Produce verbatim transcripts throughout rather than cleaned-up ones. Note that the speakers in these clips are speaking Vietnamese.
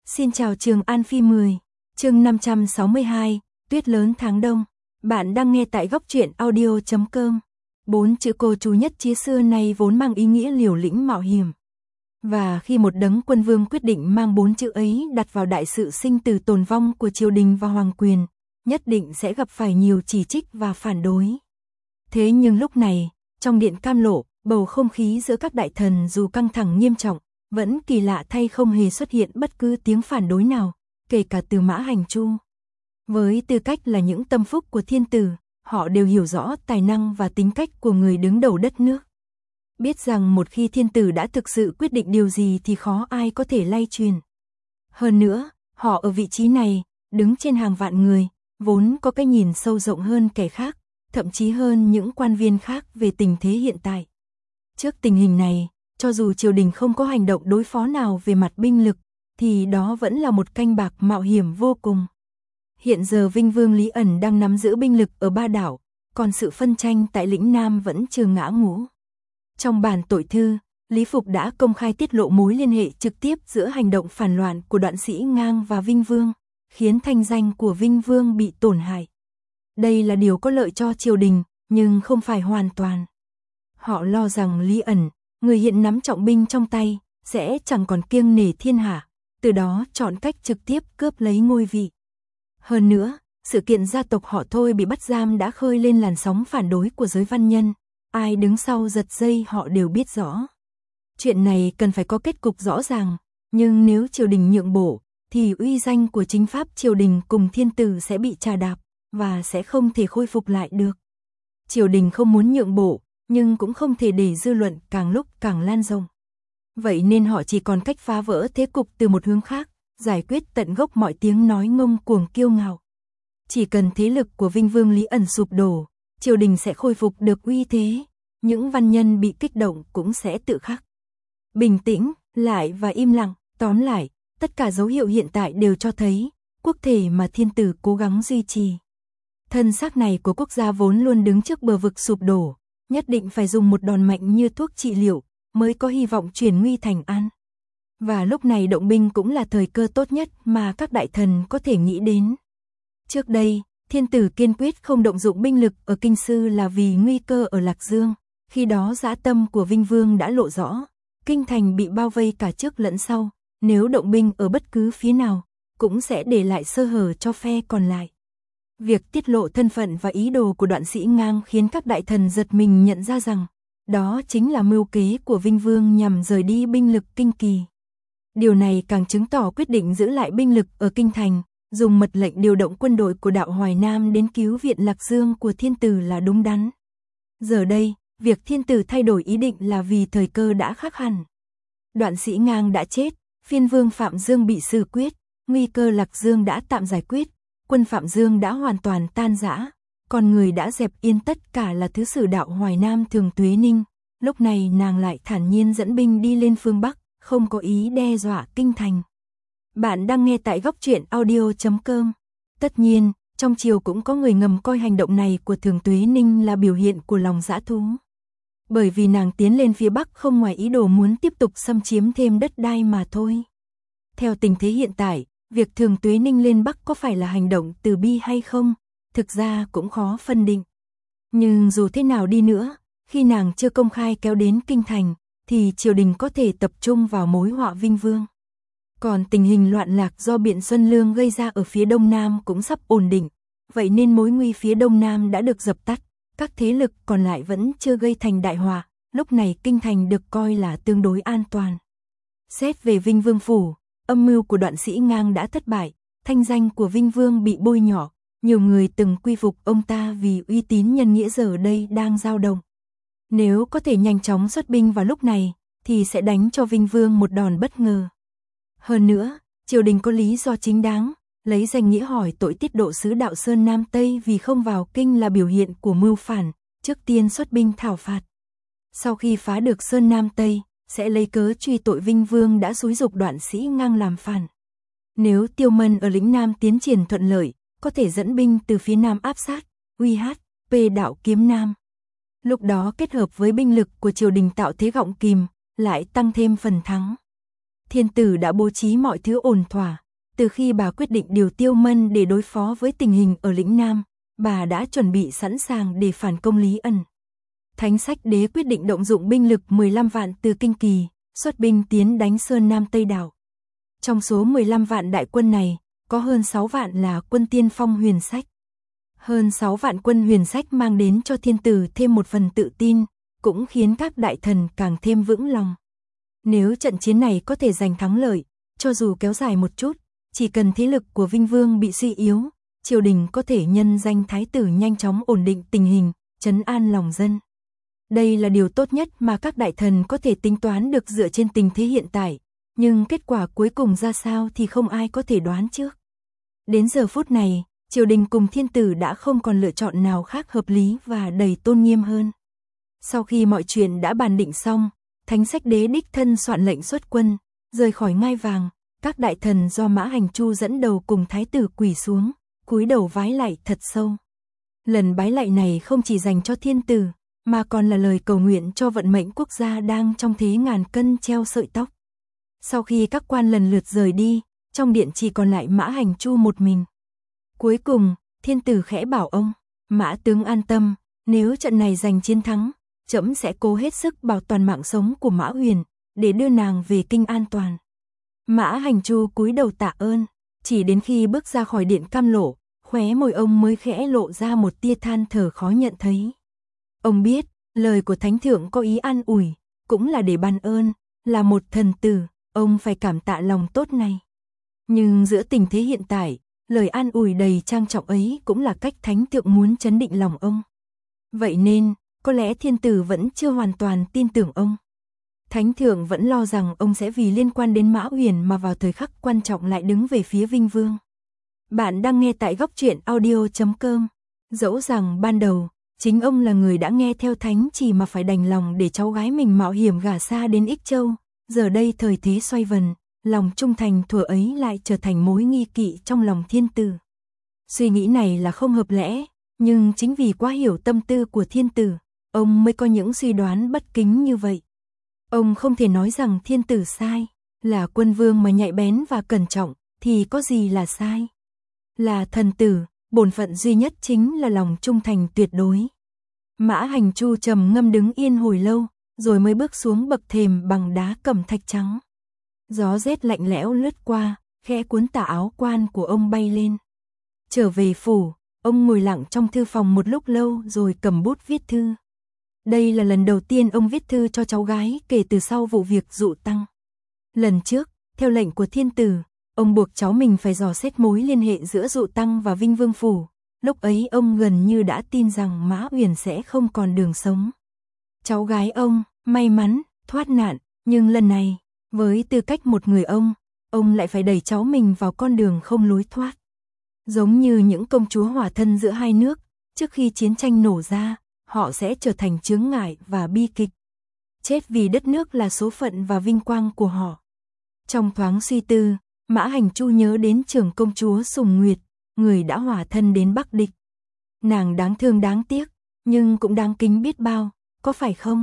Xin chào Trường An Phi mười, chương năm trăm sáu mươi hai, Tuyết lớn tháng đông. Bạn đang nghe tại góc truyện audio chấm com. Bốn chữ cô chú nhất chia xưa này vốn mang ý nghĩa liều lĩnh mạo hiểm. Và khi một đấng quân vương quyết định mang bốn chữ ấy đặt vào đại sự sinh tử tồn vong của triều đình và hoàng quyền, nhất định sẽ gặp phải nhiều chỉ trích và phản đối. Thế nhưng lúc này, trong điện Cam Lộ, bầu không khí giữa các đại thần dù căng thẳng nghiêm trọng, vẫn kỳ lạ thay không hề xuất hiện bất cứ tiếng phản đối nào, kể cả từ Mã Hành Chu. Với tư cách là những tâm phúc của thiên tử, họ đều hiểu rõ tài năng và tính cách của người đứng đầu đất nước. Biết rằng một khi thiên tử đã thực sự quyết định điều gì thì khó ai có thể lay truyền. Hơn nữa, họ ở vị trí này, đứng trên hàng vạn người, vốn có cái nhìn sâu rộng hơn kẻ khác, thậm chí hơn những quan viên khác về tình thế hiện tại. Trước tình hình này, cho dù triều đình không có hành động đối phó nào về mặt binh lực, thì đó vẫn là một canh bạc mạo hiểm vô cùng. Hiện giờ Vinh Vương Lý Ẩn đang nắm giữ binh lực ở Ba Đảo, còn sự phân tranh tại lĩnh Nam vẫn chưa ngã ngũ. Trong bản tội thư, Lý Phục đã công khai tiết lộ mối liên hệ trực tiếp giữa hành động phản loạn của Đoạn Sĩ Ngang và Vinh Vương, khiến thanh danh của Vinh Vương bị tổn hại. Đây là điều có lợi cho triều đình, nhưng không phải hoàn toàn. Họ lo rằng Lý Ẩn, người hiện nắm trọng binh trong tay, sẽ chẳng còn kiêng nể thiên hạ, từ đó chọn cách trực tiếp cướp lấy ngôi vị. Hơn nữa, sự kiện gia tộc họ Thôi bị bắt giam đã khơi lên làn sóng phản đối của giới văn nhân, ai đứng sau giật dây họ đều biết rõ. Chuyện này cần phải có kết cục rõ ràng, nhưng nếu triều đình nhượng bộ, thì uy danh của chính pháp triều đình cùng thiên tử sẽ bị trà đạp, và sẽ không thể khôi phục lại được. Triều đình không muốn nhượng bộ, nhưng cũng không thể để dư luận càng lúc càng lan rộng. Vậy nên họ chỉ còn cách phá vỡ thế cục từ một hướng khác, giải quyết tận gốc mọi tiếng nói ngông cuồng kiêu ngạo. Chỉ cần thế lực của Vinh Vương Lý Ẩn sụp đổ, triều đình sẽ khôi phục được uy thế, những văn nhân bị kích động cũng sẽ tự khắc bình tĩnh lại và im lặng. Tóm lại, tất cả dấu hiệu hiện tại đều cho thấy, quốc thể mà thiên tử cố gắng duy trì. Thân xác này của quốc gia vốn luôn đứng trước bờ vực sụp đổ, nhất định phải dùng một đòn mạnh như thuốc trị liệu, mới có hy vọng chuyển nguy thành an. Và lúc này động binh cũng là thời cơ tốt nhất mà các đại thần có thể nghĩ đến. Trước đây, thiên tử kiên quyết không động dụng binh lực ở Kinh Sư là vì nguy cơ ở Lạc Dương, khi đó dã tâm của Vinh Vương đã lộ rõ, kinh thành bị bao vây cả trước lẫn sau, nếu động binh ở bất cứ phía nào, cũng sẽ để lại sơ hở cho phe còn lại. Việc tiết lộ thân phận và ý đồ của Đoạn Sĩ Ngang khiến các đại thần giật mình nhận ra rằng, đó chính là mưu kế của Vinh Vương nhằm rời đi binh lực Kinh Kỳ. Điều này càng chứng tỏ quyết định giữ lại binh lực ở Kinh Thành, dùng mật lệnh điều động quân đội của đạo Hoài Nam đến cứu viện Lạc Dương của thiên tử là đúng đắn. Giờ đây, việc thiên tử thay đổi ý định là vì thời cơ đã khác hẳn. Đoạn Sĩ Ngang đã chết, phiên vương Phạm Dương bị xử quyết, nguy cơ Lạc Dương đã tạm giải quyết, quân Phạm Dương đã hoàn toàn tan rã, con người đã dẹp yên tất cả là thứ sử đạo Hoài Nam Thường Tuế Ninh. Lúc này nàng lại thản nhiên dẫn binh đi lên phương Bắc, không có ý đe dọa kinh thành. Bạn đang nghe tại góc truyện audio chấm com. Tất nhiên, trong triều cũng có người ngầm coi hành động này của Thường Tuế Ninh là biểu hiện của lòng dã thú. Bởi vì nàng tiến lên phía Bắc không ngoài ý đồ muốn tiếp tục xâm chiếm thêm đất đai mà thôi. Theo tình thế hiện tại, việc Thường Tuế Ninh lên Bắc có phải là hành động từ bi hay không, thực ra cũng khó phân định. Nhưng dù thế nào đi nữa, khi nàng chưa công khai kéo đến kinh thành, thì triều đình có thể tập trung vào mối họa Vinh Vương. Còn tình hình loạn lạc do Biện Xuân Lương gây ra ở phía Đông Nam cũng sắp ổn định, vậy nên mối nguy phía Đông Nam đã được dập tắt, các thế lực còn lại vẫn chưa gây thành đại họa, lúc này kinh thành được coi là tương đối an toàn. Xét về Vinh Vương phủ, âm mưu của Đoạn Sĩ Ngang đã thất bại, thanh danh của Vinh Vương bị bôi nhọ, nhiều người từng quy phục ông ta vì uy tín nhân nghĩa giờ đây đang dao động. Nếu có thể nhanh chóng xuất binh vào lúc này, thì sẽ đánh cho Vinh Vương một đòn bất ngờ. Hơn nữa, triều đình có lý do chính đáng, lấy danh nghĩa hỏi tội tiết độ sứ đạo Sơn Nam Tây vì không vào kinh là biểu hiện của mưu phản, trước tiên xuất binh thảo phạt. Sau khi phá được Sơn Nam Tây, sẽ lấy cớ truy tội Vinh Vương đã xúi giục Đoạn Sĩ Ngang làm phản. Nếu Tiêu Mân ở lĩnh Nam tiến triển thuận lợi, có thể dẫn binh từ phía Nam áp sát, uy hát, pê đạo kiếm Nam. Lúc đó kết hợp với binh lực của triều đình tạo thế gọng kìm, lại tăng thêm phần thắng. thiên tử đã bố trí mọi thứ ổn thỏa. Từ khi bà quyết định điều Tiêu Mân để đối phó với tình hình ở lĩnh Nam, bà đã chuẩn bị sẵn sàng để phản công Lý Ân. Thánh Sách Đế quyết định động dụng binh lực mười lăm vạn từ Kinh Kỳ, xuất binh tiến đánh Sơn Nam Tây Đảo. Trong số mười lăm vạn đại quân này, có hơn sáu vạn là quân tiên phong huyền sách. Hơn sáu vạn quân huyền sách mang đến cho thiên tử thêm một phần tự tin, cũng khiến các đại thần càng thêm vững lòng. Nếu trận chiến này có thể giành thắng lợi, cho dù kéo dài một chút, chỉ cần thế lực của Vinh Vương bị suy yếu, triều đình có thể nhân danh thái tử nhanh chóng ổn định tình hình, trấn an lòng dân. Đây là điều tốt nhất mà các đại thần có thể tính toán được dựa trên tình thế hiện tại, nhưng kết quả cuối cùng ra sao thì không ai có thể đoán trước. Đến giờ phút này, triều đình cùng thiên tử đã không còn lựa chọn nào khác hợp lý và đầy tôn nghiêm hơn. Sau khi mọi chuyện đã bàn định xong, Thánh Sách Đế đích thân soạn lệnh xuất quân, rời khỏi ngai vàng, các đại thần do Mã Hành Chu dẫn đầu cùng thái tử quỳ xuống, cúi đầu vái lạy thật sâu. Lần bái lạy này không chỉ dành cho thiên tử, mà còn là lời cầu nguyện cho vận mệnh quốc gia đang trong thế ngàn cân treo sợi tóc. Sau khi các quan lần lượt rời đi, trong điện chỉ còn lại Mã Hành Chu một mình. Cuối cùng, thiên tử khẽ bảo ông, Mã tướng an tâm, nếu trận này giành chiến thắng, trẫm sẽ cố hết sức bảo toàn mạng sống của Mã Huyền, để đưa nàng về kinh an toàn. Mã Hành Chu cúi đầu tạ ơn, chỉ đến khi bước ra khỏi điện Cam Lộ, khóe môi ông mới khẽ lộ ra một tia than thở khó nhận thấy. Ông biết, lời của Thánh Thượng có ý an ủi, cũng là để ban ơn, là một thần tử, ông phải cảm tạ lòng tốt này. Nhưng giữa tình thế hiện tại, lời an ủi đầy trang trọng ấy cũng là cách Thánh Thượng muốn trấn định lòng ông. Vậy nên, có lẽ thiên tử vẫn chưa hoàn toàn tin tưởng ông. Thánh Thượng vẫn lo rằng ông sẽ vì liên quan đến Mã Huyền mà vào thời khắc quan trọng lại đứng về phía Vinh Vương. Bạn đang nghe tại góc truyện audio chấm com. Dẫu rằng ban đầu, chính ông là người đã nghe theo thánh chỉ mà phải đành lòng để cháu gái mình mạo hiểm gả xa đến Ích Châu, giờ đây thời thế xoay vần, lòng trung thành thuở ấy lại trở thành mối nghi kỵ trong lòng thiên tử. Suy nghĩ này là không hợp lẽ, nhưng chính vì quá hiểu tâm tư của thiên tử, ông mới có những suy đoán bất kính như vậy. Ông không thể nói rằng thiên tử sai, là quân vương mà nhạy bén và cẩn trọng, thì có gì là sai. Là thần tử, bổn phận duy nhất chính là lòng trung thành tuyệt đối. Mã Hành Chu trầm ngâm đứng yên hồi lâu, rồi mới bước xuống bậc thềm bằng đá cẩm thạch trắng. Gió rét lạnh lẽo lướt qua, khẽ cuốn tà áo quan của ông bay lên. Trở về phủ, ông ngồi lặng trong thư phòng một lúc lâu rồi cầm bút viết thư. Đây là lần đầu tiên ông viết thư cho cháu gái kể từ sau vụ việc Dụ Tăng. Lần trước, theo lệnh của thiên tử, ông buộc cháu mình phải dò xét mối liên hệ giữa Dụ Tăng và Vinh Vương Phủ. Lúc ấy ông gần như đã tin rằng Mã Huyền sẽ không còn đường sống. Cháu gái ông, may mắn, thoát nạn, nhưng lần này, với tư cách một người ông, ông lại phải đẩy cháu mình vào con đường không lối thoát. Giống như những công chúa hòa thân giữa hai nước, trước khi chiến tranh nổ ra, họ sẽ trở thành chướng ngại và bi kịch. Chết vì đất nước là số phận và vinh quang của họ. Trong thoáng suy tư, Mã Hành Chu nhớ đến trưởng công chúa Sùng Nguyệt, người đã hòa thân đến Bắc địch. Nàng đáng thương đáng tiếc, nhưng cũng đáng kính biết bao, có phải không?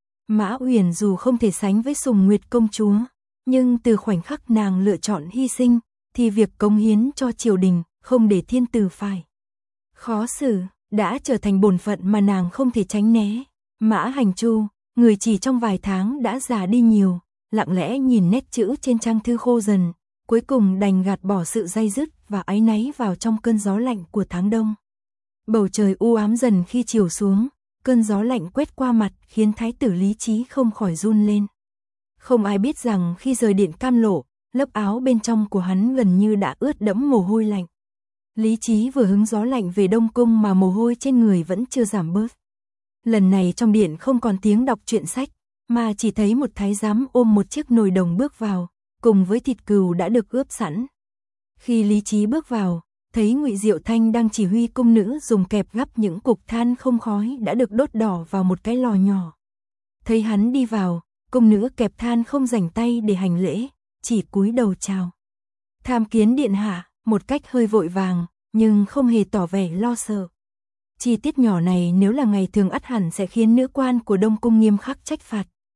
Mã Huyền dù không thể sánh với Sùng Nguyệt công chúa, nhưng từ khoảnh khắc nàng lựa chọn hy sinh, thì việc cống hiến cho triều đình, không để thiên tử phải khó xử, đã trở thành bổn phận mà nàng không thể tránh né. Mã Hành Chu, người chỉ trong vài tháng đã già đi nhiều, lặng lẽ nhìn nét chữ trên trang thư khô dần, cuối cùng đành gạt bỏ sự day dứt và áy náy vào trong cơn gió lạnh của tháng đông. Bầu trời u ám dần khi chiều xuống, cơn gió lạnh quét qua mặt khiến thái tử Lý Trí không khỏi run lên. Không ai biết rằng khi rời điện Cam Lộ, lớp áo bên trong của hắn gần như đã ướt đẫm mồ hôi lạnh. Lý Trí vừa hứng gió lạnh về Đông Cung mà mồ hôi trên người vẫn chưa giảm bớt. Lần này trong điện không còn tiếng đọc truyện sách, mà chỉ thấy một thái giám ôm một chiếc nồi đồng bước vào, cùng với thịt cừu đã được ướp sẵn. Khi Lý Trí bước vào, thấy Ngụy Diệu Thanh đang chỉ huy cung nữ dùng kẹp gắp những cục than không khói đã được đốt đỏ vào một cái lò nhỏ. Thấy hắn đi vào, cung nữ kẹp than không rảnh tay để hành lễ, chỉ cúi đầu chào. Tham kiến điện hạ, một cách hơi vội vàng, nhưng không hề tỏ vẻ lo sợ. Chi tiết nhỏ này nếu là ngày thường ắt hẳn sẽ khiến nữ quan của Đông Cung nghiêm khắc trách phạt,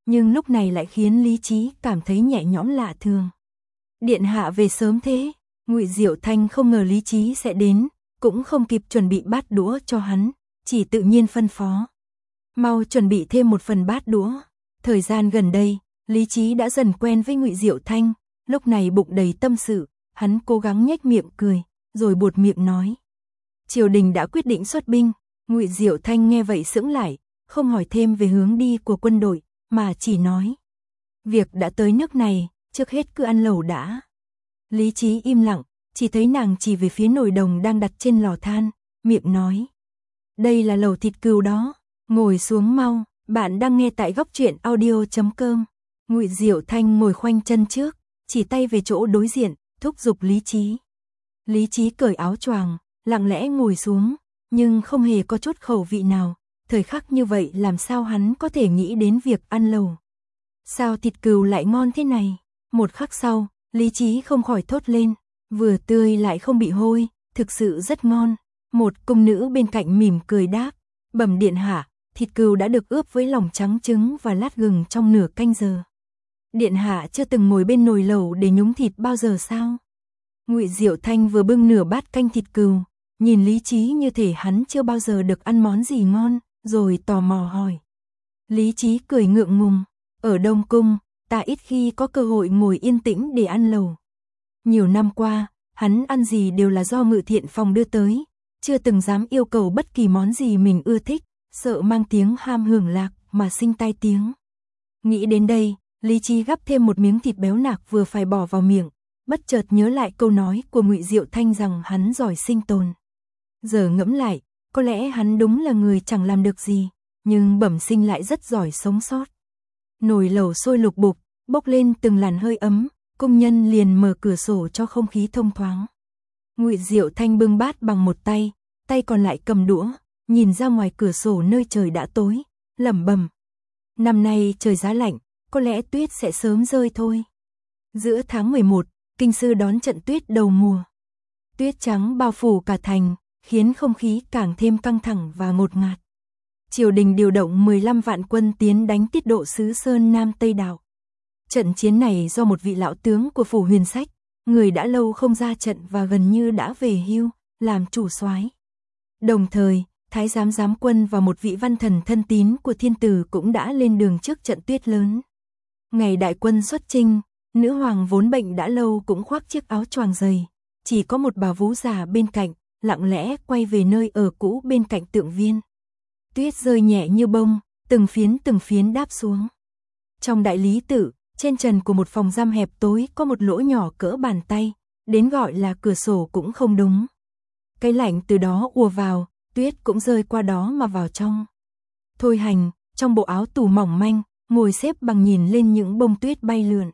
nhưng lúc này lại khiến Lý Trí cảm thấy nhẹ nhõm lạ thường. Điện hạ về sớm thế, Ngụy Diệu Thanh không ngờ Lý Trí sẽ đến, cũng không kịp chuẩn bị bát đũa cho hắn, chỉ tự nhiên phân phó. Mau chuẩn bị thêm một phần bát đũa. Thời gian gần đây, Lý Trí đã dần quen với Ngụy Diệu Thanh, lúc này bụng đầy tâm sự, hắn cố gắng nhếch miệng cười, rồi buột miệng nói. Triều đình đã quyết định xuất binh. Ngụy Diệu Thanh nghe vậy sững lại, không hỏi thêm về hướng đi của quân đội, mà chỉ nói. Việc đã tới nước này, trước hết cứ ăn lẩu đã. Lý Trí im lặng, chỉ thấy nàng chỉ về phía nồi đồng đang đặt trên lò than, miệng nói. Đây là lẩu thịt cừu đó, ngồi xuống mau, bạn đang nghe tại góc truyện audio chấm com. Ngụy Diệu Thanh ngồi khoanh chân trước, chỉ tay về chỗ đối diện, thúc giục Lý Trí. Lý Trí cởi áo choàng, lặng lẽ ngồi xuống, nhưng không hề có chút khẩu vị nào, thời khắc như vậy làm sao hắn có thể nghĩ đến việc ăn lẩu. Sao thịt cừu lại ngon thế này? Một khắc sau, Lý Trí không khỏi thốt lên, vừa tươi lại không bị hôi, thực sự rất ngon. Một cung nữ bên cạnh mỉm cười đáp, bẩm điện hạ, thịt cừu đã được ướp với lòng trắng trứng và lát gừng trong nửa canh giờ. Điện hạ chưa từng ngồi bên nồi lẩu để nhúng thịt bao giờ sao? Ngụy Diệu Thanh vừa bưng nửa bát canh thịt cừu, nhìn Lý Trí như thể hắn chưa bao giờ được ăn món gì ngon, rồi tò mò hỏi. Lý Trí cười ngượng ngùng, ở Đông Cung, ta ít khi có cơ hội ngồi yên tĩnh để ăn lẩu. Nhiều năm qua, hắn ăn gì đều là do Ngự Thiện Phòng đưa tới, chưa từng dám yêu cầu bất kỳ món gì mình ưa thích, sợ mang tiếng ham hưởng lạc mà sinh tai tiếng. Nghĩ đến đây, Lý Trí gắp thêm một miếng thịt béo nạc vừa phải bỏ vào miệng, bất chợt nhớ lại câu nói của Ngụy Diệu Thanh rằng hắn giỏi sinh tồn. Giờ ngẫm lại, có lẽ hắn đúng là người chẳng làm được gì, nhưng bẩm sinh lại rất giỏi sống sót. Nồi lẩu sôi lục bục, bốc lên từng làn hơi ấm, công nhân liền mở cửa sổ cho không khí thông thoáng. Ngụy Diệu Thanh bưng bát bằng một tay, tay còn lại cầm đũa, nhìn ra ngoài cửa sổ nơi trời đã tối, lẩm bẩm. Năm nay trời giá lạnh, có lẽ tuyết sẽ sớm rơi thôi. Giữa tháng mười một, Kinh Sư đón trận tuyết đầu mùa. Tuyết trắng bao phủ cả thành, khiến không khí càng thêm căng thẳng và ngột ngạt. Triều đình điều động mười lăm vạn quân tiến đánh Tiết Độ sứ Sơn Nam Tây Đạo. Trận chiến này do một vị lão tướng của phủ Huyền Sách, người đã lâu không ra trận và gần như đã về hưu, làm chủ soái. Đồng thời, Thái giám giám quân và một vị văn thần thân tín của thiên tử cũng đã lên đường trước trận tuyết lớn. Ngày đại quân xuất chinh, nữ hoàng vốn bệnh đã lâu cũng khoác chiếc áo choàng dày, chỉ có một bà vú già bên cạnh, lặng lẽ quay về nơi ở cũ bên cạnh tượng viên. Tuyết rơi nhẹ như bông, từng phiến từng phiến đáp xuống. Trong đại lý tự, trên trần của một phòng giam hẹp tối có một lỗ nhỏ cỡ bàn tay, đến gọi là cửa sổ cũng không đúng. Cái lạnh từ đó ùa vào, tuyết cũng rơi qua đó mà vào trong. Thôi Hành, trong bộ áo tù mỏng manh, ngồi xếp bằng nhìn lên những bông tuyết bay lượn.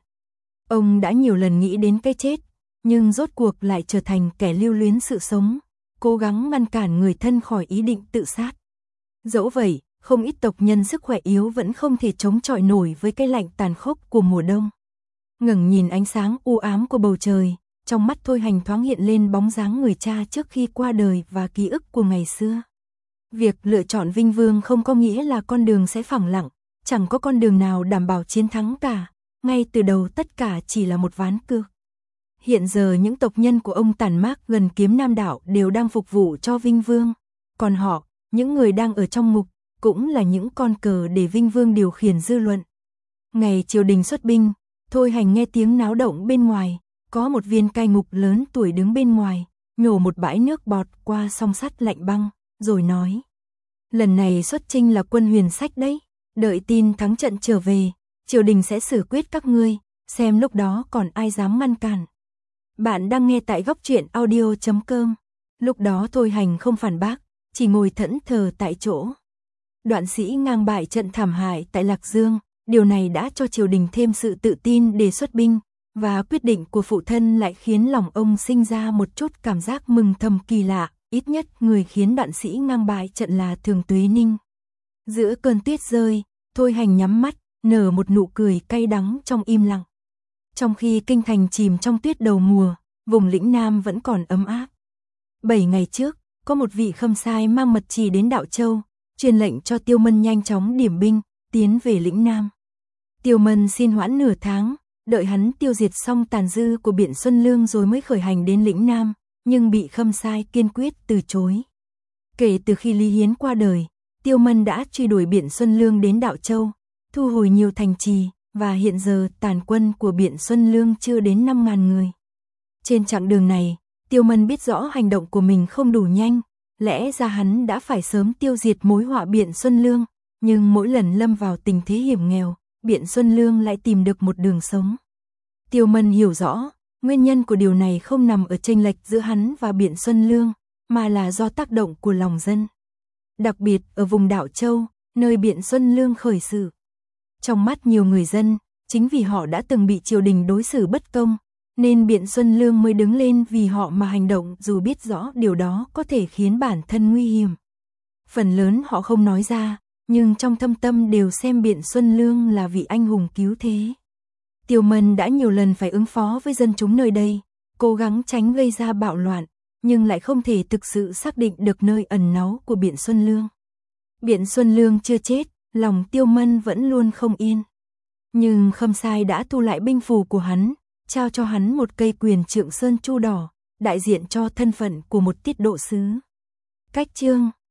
Ông đã nhiều lần nghĩ đến cái chết, nhưng rốt cuộc lại trở thành kẻ lưu luyến sự sống, cố gắng ngăn cản người thân khỏi ý định tự sát. Dẫu vậy, không ít tộc nhân sức khỏe yếu vẫn không thể chống chọi nổi với cái lạnh tàn khốc của mùa đông. Ngẩng nhìn ánh sáng u ám của bầu trời, trong mắt Thôi Hành thoáng hiện lên bóng dáng người cha trước khi qua đời và ký ức của ngày xưa. Việc lựa chọn Vinh Vương không có nghĩa là con đường sẽ phẳng lặng, chẳng có con đường nào đảm bảo chiến thắng cả, ngay từ đầu tất cả chỉ là một ván cược. Hiện giờ những tộc nhân của ông Tản Mác gần Kiếm Nam Đảo đều đang phục vụ cho Vinh Vương, còn họ, những người đang ở trong ngục, cũng là những con cờ để Vinh Vương điều khiển dư luận. Ngày triều đình xuất binh, Thôi Hành nghe tiếng náo động bên ngoài, có một viên cai ngục lớn tuổi đứng bên ngoài, nhổ một bãi nước bọt qua song sắt lạnh băng, rồi nói. Lần này xuất chinh là quân Huyền Sách đấy, đợi tin thắng trận trở về, triều đình sẽ xử quyết các ngươi, xem lúc đó còn ai dám ngăn cản. Bạn đang nghe tại góc truyện audio chấm com. Lúc đó Thôi Hành không phản bác, chỉ ngồi thẫn thờ tại chỗ. Đoạn sĩ ngang bại trận thảm hại tại Lạc Dương, điều này đã cho triều đình thêm sự tự tin để xuất binh, và quyết định của phụ thân lại khiến lòng ông sinh ra một chút cảm giác mừng thầm kỳ lạ, ít nhất người khiến đoạn sĩ ngang bại trận là Thường Tuế Ninh. Giữa cơn tuyết rơi, Thôi Hành nhắm mắt, nở một nụ cười cay đắng trong im lặng. Trong khi kinh thành chìm trong tuyết đầu mùa, vùng lĩnh Nam vẫn còn ấm áp. Bảy ngày trước, có một vị khâm sai mang mật chỉ đến Đạo Châu, truyền lệnh cho Tiêu Mân nhanh chóng điểm binh, tiến về lĩnh Nam. Tiêu Mân xin hoãn nửa tháng, đợi hắn tiêu diệt xong tàn dư của Biện Xuân Lương rồi mới khởi hành đến lĩnh Nam, nhưng bị Khâm Sai kiên quyết từ chối. Kể từ khi Lý Hiến qua đời, Tiêu Mân đã truy đuổi Biện Xuân Lương đến Đạo Châu, thu hồi nhiều thành trì, và hiện giờ tàn quân của Biện Xuân Lương chưa đến năm ngàn người. Trên chặng đường này, Tiêu Mân biết rõ hành động của mình không đủ nhanh, lẽ ra hắn đã phải sớm tiêu diệt mối họa Biện Xuân Lương, nhưng mỗi lần lâm vào tình thế hiểm nghèo, Biện Xuân Lương lại tìm được một đường sống. Tiêu Mân hiểu rõ, nguyên nhân của điều này không nằm ở chênh lệch giữa hắn và Biện Xuân Lương, mà là do tác động của lòng dân. Đặc biệt ở vùng Đạo Châu, nơi Biện Xuân Lương khởi sự. Trong mắt nhiều người dân, chính vì họ đã từng bị triều đình đối xử bất công, nên Biện Xuân Lương mới đứng lên vì họ mà hành động dù biết rõ điều đó có thể khiến bản thân nguy hiểm. Phần lớn họ không nói ra, nhưng trong thâm tâm đều xem Biện Xuân Lương là vị anh hùng cứu thế. Tiêu Mân đã nhiều lần phải ứng phó với dân chúng nơi đây, cố gắng tránh gây ra bạo loạn, nhưng lại không thể thực sự xác định được nơi ẩn náu của Biện Xuân Lương. Biện Xuân Lương chưa chết, lòng Tiêu Mân vẫn luôn không yên. Nhưng Khâm Sai đã thu lại binh phù của hắn, trao cho hắn một cây quyền trượng sơn chu đỏ, đại diện cho thân phận của một tiết độ sứ. Cách chương